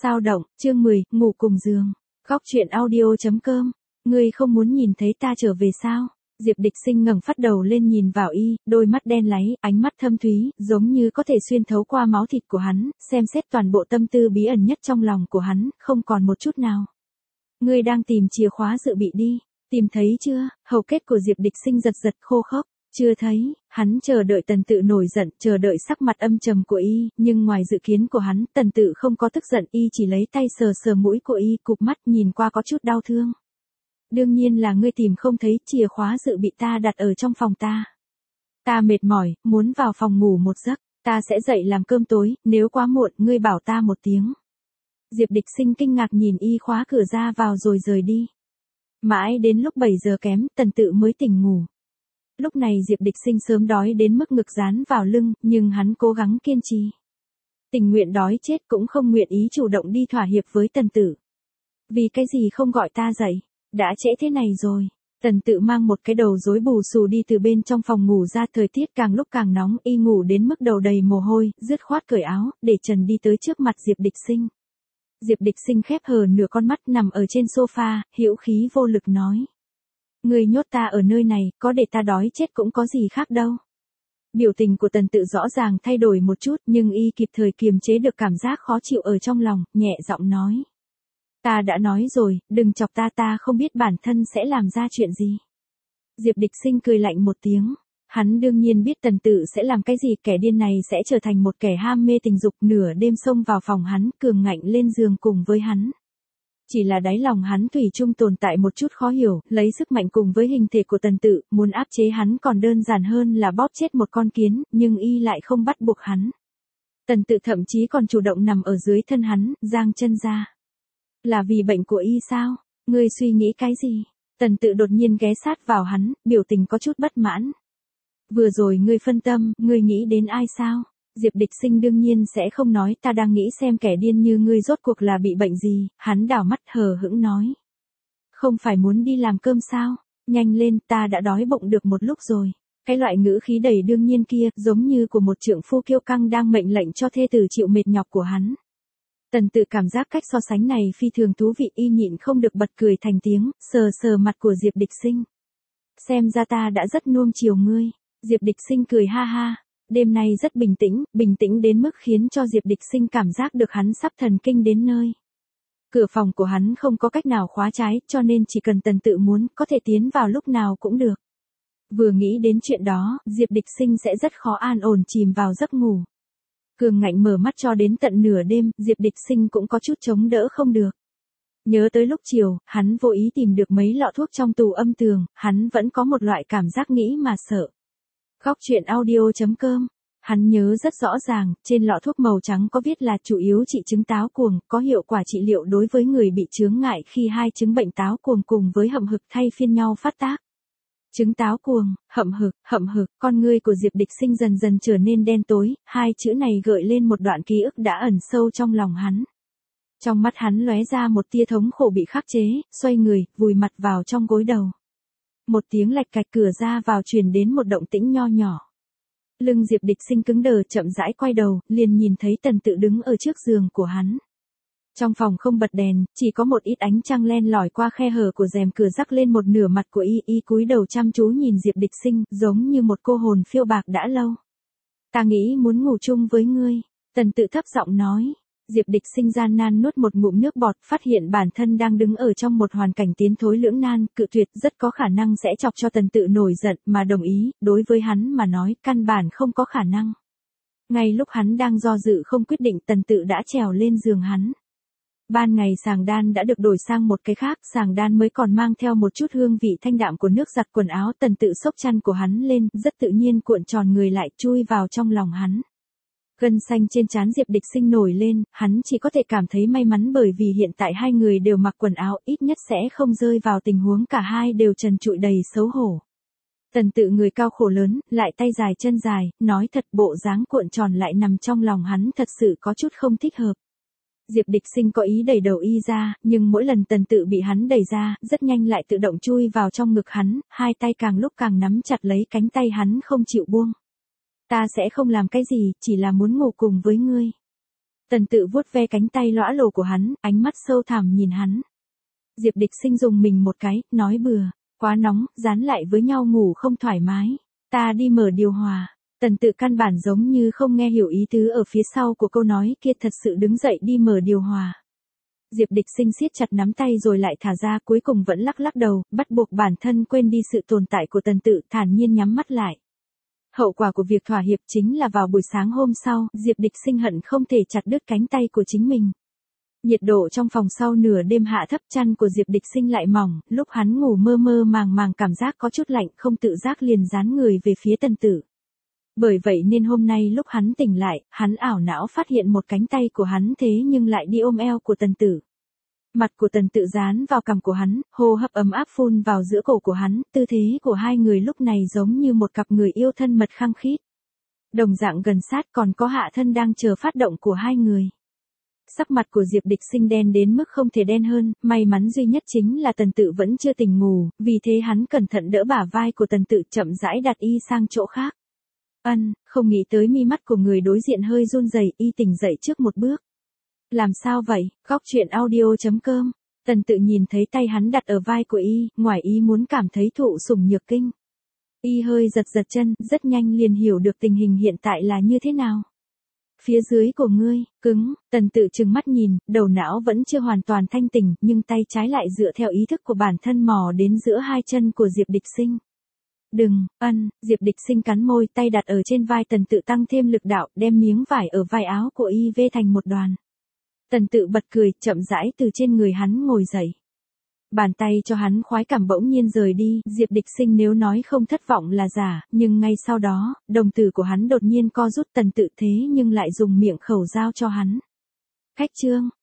Sao động, chương 10, ngủ cùng giường. Góc truyện audio.com. Ngươi không muốn nhìn thấy ta trở về sao? Diệp Địch Sinh ngẩng phát đầu lên nhìn vào y, đôi mắt đen láy, ánh mắt thâm thúy, giống như có thể xuyên thấu qua máu thịt của hắn, xem xét toàn bộ tâm tư bí ẩn nhất trong lòng của hắn, không còn một chút nào. Ngươi đang tìm chìa khóa dự bị đi, tìm thấy chưa? Hầu kết của Diệp Địch Sinh giật giật khô khốc. Chưa thấy, hắn chờ đợi Tần Tự nổi giận, chờ đợi sắc mặt âm trầm của y, nhưng ngoài dự kiến của hắn, Tần Tự không có tức giận, y chỉ lấy tay sờ sờ mũi của y, cụp mắt nhìn qua có chút đau thương. Đương nhiên là ngươi tìm không thấy, chìa khóa dự bị ta đặt ở trong phòng ta. Ta mệt mỏi, muốn vào phòng ngủ một giấc, ta sẽ dậy làm cơm tối, nếu quá muộn, ngươi bảo ta một tiếng. Diệp Địch Sinh kinh ngạc nhìn y khóa cửa ra vào rồi rời đi. Mãi đến lúc 7 giờ kém, Tần Tự mới tỉnh ngủ. Lúc này Diệp Địch Sinh sớm đói đến mức ngực dán vào lưng, nhưng hắn cố gắng kiên trì. Tình nguyện đói chết cũng không nguyện ý chủ động đi thỏa hiệp với Tần Tự. Vì cái gì không gọi ta dậy, đã trễ thế này rồi. Tần Tự mang một cái đầu rối bù xù đi từ bên trong phòng ngủ ra, thời tiết càng lúc càng nóng, y ngủ đến mức đầu đầy mồ hôi, dứt khoát cởi áo, để trần đi tới trước mặt Diệp Địch Sinh. Diệp Địch Sinh khép hờ nửa con mắt nằm ở trên sofa, hữu khí vô lực nói. Ngươi nhốt ta ở nơi này, có để ta đói chết cũng có gì khác đâu. Biểu tình của Tần Tự rõ ràng thay đổi một chút, nhưng y kịp thời kiềm chế được cảm giác khó chịu ở trong lòng, nhẹ giọng nói. Ta đã nói rồi, đừng chọc ta, ta không biết bản thân sẽ làm ra chuyện gì. Diệp Địch Sinh cười lạnh một tiếng. Hắn đương nhiên biết Tần Tự sẽ làm cái gì, kẻ điên này sẽ trở thành một kẻ ham mê tình dục, nửa đêm xông vào phòng hắn, cường ngạnh lên giường cùng với hắn. Chỉ là đáy lòng hắn thủy chung tồn tại một chút khó hiểu, lấy sức mạnh cùng với hình thể của Tần Tự, muốn áp chế hắn còn đơn giản hơn là bóp chết một con kiến, nhưng y lại không bắt buộc hắn. Tần Tự thậm chí còn chủ động nằm ở dưới thân hắn, giang chân ra. Là vì bệnh của y sao? Ngươi suy nghĩ cái gì? Tần Tự đột nhiên ghé sát vào hắn, biểu tình có chút bất mãn. Vừa rồi ngươi phân tâm, ngươi nghĩ đến ai sao? Diệp Địch Sinh đương nhiên sẽ không nói, ta đang nghĩ xem kẻ điên như ngươi rốt cuộc là bị bệnh gì, hắn đảo mắt hờ hững nói. Không phải muốn đi làm cơm sao? Nhanh lên, ta đã đói bụng được một lúc rồi. Cái loại ngữ khí đầy đương nhiên kia, giống như của một trượng phu kiêu căng đang mệnh lệnh cho thê tử chịu mệt nhọc của hắn. Tần Tự cảm giác cách so sánh này phi thường thú vị, y nhịn không được bật cười thành tiếng, sờ sờ mặt của Diệp Địch Sinh. Xem ra ta đã rất nuông chiều ngươi. Diệp Địch Sinh cười ha ha. Đêm nay rất bình tĩnh đến mức khiến cho Diệp Địch Sinh cảm giác được hắn sắp thần kinh đến nơi. Cửa phòng của hắn không có cách nào khóa trái, cho nên chỉ cần Tần Tự muốn, có thể tiến vào lúc nào cũng được. Vừa nghĩ đến chuyện đó, Diệp Địch Sinh sẽ rất khó an ổn chìm vào giấc ngủ. Cường ngạnh mở mắt cho đến tận nửa đêm, Diệp Địch Sinh cũng có chút chống đỡ không được. Nhớ tới lúc chiều, hắn vô ý tìm được mấy lọ thuốc trong tủ âm tường, hắn vẫn có một loại cảm giác nghĩ mà sợ. Góc truyện audio.com. Hắn nhớ rất rõ ràng, trên lọ thuốc màu trắng có viết là chủ yếu trị chứng táo cuồng, có hiệu quả trị liệu đối với người bị chướng ngại khi hai chứng bệnh táo cuồng cùng với hậm hực thay phiên nhau phát tác. Chứng táo cuồng, hậm hực, con ngươi của Diệp Địch Sinh dần dần trở nên đen tối, hai chữ này gợi lên một đoạn ký ức đã ẩn sâu trong lòng hắn. Trong mắt hắn lóe ra một tia thống khổ bị khắc chế, xoay người, vùi mặt vào trong gối đầu. Một tiếng lạch cạch, cửa ra vào truyền đến một động tĩnh nho nhỏ. Lưng Diệp Địch Sinh cứng đờ, chậm rãi quay đầu, liền nhìn thấy Tần Tự đứng ở trước giường của hắn. Trong phòng không bật đèn, chỉ có một ít ánh trăng len lỏi qua khe hở của rèm cửa rắc lên một nửa mặt của y cúi đầu chăm chú nhìn Diệp Địch Sinh, giống như một cô hồn phiêu bạc đã lâu. Ta nghĩ muốn ngủ chung với ngươi, Tần Tự thấp giọng nói. Diệp Địch Sinh gian nan nuốt một ngụm nước bọt, phát hiện bản thân đang đứng ở trong một hoàn cảnh tiến thối lưỡng nan, cự tuyệt rất có khả năng sẽ chọc cho Tần Tự nổi giận, mà đồng ý, đối với hắn mà nói, căn bản không có khả năng. Ngay lúc hắn đang do dự không quyết định, Tần Tự đã trèo lên giường hắn. Ban ngày sàng đan đã được đổi sang một cái khác, sàng đan mới còn mang theo một chút hương vị thanh đạm của nước giặt quần áo. Tần Tự xốc chăn của hắn lên, rất tự nhiên cuộn tròn người lại, chui vào trong lòng hắn. Gân xanh trên trán Diệp Địch Sinh nổi lên, hắn chỉ có thể cảm thấy may mắn bởi vì hiện tại hai người đều mặc quần áo, ít nhất sẽ không rơi vào tình huống cả hai đều trần trụi đầy xấu hổ. Tần Tự người cao khổ lớn, lại tay dài chân dài, nói thật bộ dáng cuộn tròn lại nằm trong lòng hắn thật sự có chút không thích hợp. Diệp Địch Sinh có ý đẩy đầu y ra, nhưng mỗi lần Tần Tự bị hắn đẩy ra, rất nhanh lại tự động chui vào trong ngực hắn, hai tay càng lúc càng nắm chặt lấy cánh tay hắn không chịu buông. Ta sẽ không làm cái gì, chỉ là muốn ngủ cùng với ngươi. Tần Tự vuốt ve cánh tay lõa lồ của hắn, ánh mắt sâu thẳm nhìn hắn. Diệp Địch Sinh dùng mình một cái, nói bừa, quá nóng, dán lại với nhau ngủ không thoải mái. Ta đi mở điều hòa. Tần Tự căn bản giống như không nghe hiểu ý tứ ở phía sau của câu nói kia, thật sự đứng dậy đi mở điều hòa. Diệp Địch Sinh siết chặt nắm tay rồi lại thả ra, cuối cùng vẫn lắc lắc đầu, bắt buộc bản thân quên đi sự tồn tại của Tần Tự, thản nhiên nhắm mắt lại. Hậu quả của việc thỏa hiệp chính là vào buổi sáng hôm sau, Diệp Địch Sinh hận không thể chặt đứt cánh tay của chính mình. Nhiệt độ trong phòng sau nửa đêm hạ thấp, chăn của Diệp Địch Sinh lại mỏng, lúc hắn ngủ mơ mơ màng màng cảm giác có chút lạnh, không tự giác liền dán người về phía Tần Tự. Bởi vậy nên hôm nay lúc hắn tỉnh lại, hắn ảo não phát hiện một cánh tay của hắn thế nhưng lại đi ôm eo của Tần Tự. Mặt của Tần Tự dán vào cằm của hắn, hô hấp ấm áp phun vào giữa cổ của hắn, tư thế của hai người lúc này giống như một cặp người yêu thân mật khăng khít. Đồng dạng gần sát, còn có hạ thân đang chờ phát động của hai người. Sắc mặt của Diệp Địch Sinh đen đến mức không thể đen hơn, may mắn duy nhất chính là Tần Tự vẫn chưa tỉnh ngủ, vì thế hắn cẩn thận đỡ bả vai của Tần Tự, chậm rãi đặt y sang chỗ khác. Không nghĩ tới mi mắt của người đối diện hơi run rẩy, y tỉnh dậy trước một bước. Làm sao vậy? Góc truyện audio.com. Tần Tự nhìn thấy tay hắn đặt ở vai của y, ngoài ý muốn cảm thấy thụ sủng nhược kinh. Y hơi giật giật chân, rất nhanh liền hiểu được tình hình hiện tại là như thế nào. Phía dưới của ngươi, cứng, Tần Tự trừng mắt nhìn, đầu não vẫn chưa hoàn toàn thanh tỉnh, nhưng tay trái lại dựa theo ý thức của bản thân mò đến giữa hai chân của Diệp Địch Sinh. Đừng, Diệp Địch Sinh cắn môi, tay đặt ở trên vai Tần Tự tăng thêm lực đạo, đem miếng vải ở vai áo của y vê thành một đoàn. Tần Tự bật cười, chậm rãi từ trên người hắn ngồi dậy. Bàn tay cho hắn khoái cảm bỗng nhiên rời đi, Diệp Địch Sinh nếu nói không thất vọng là giả, nhưng ngay sau đó, đồng tử của hắn đột nhiên co rút. Tần Tự thế nhưng lại dùng miệng khẩu giao cho hắn. Khách trương,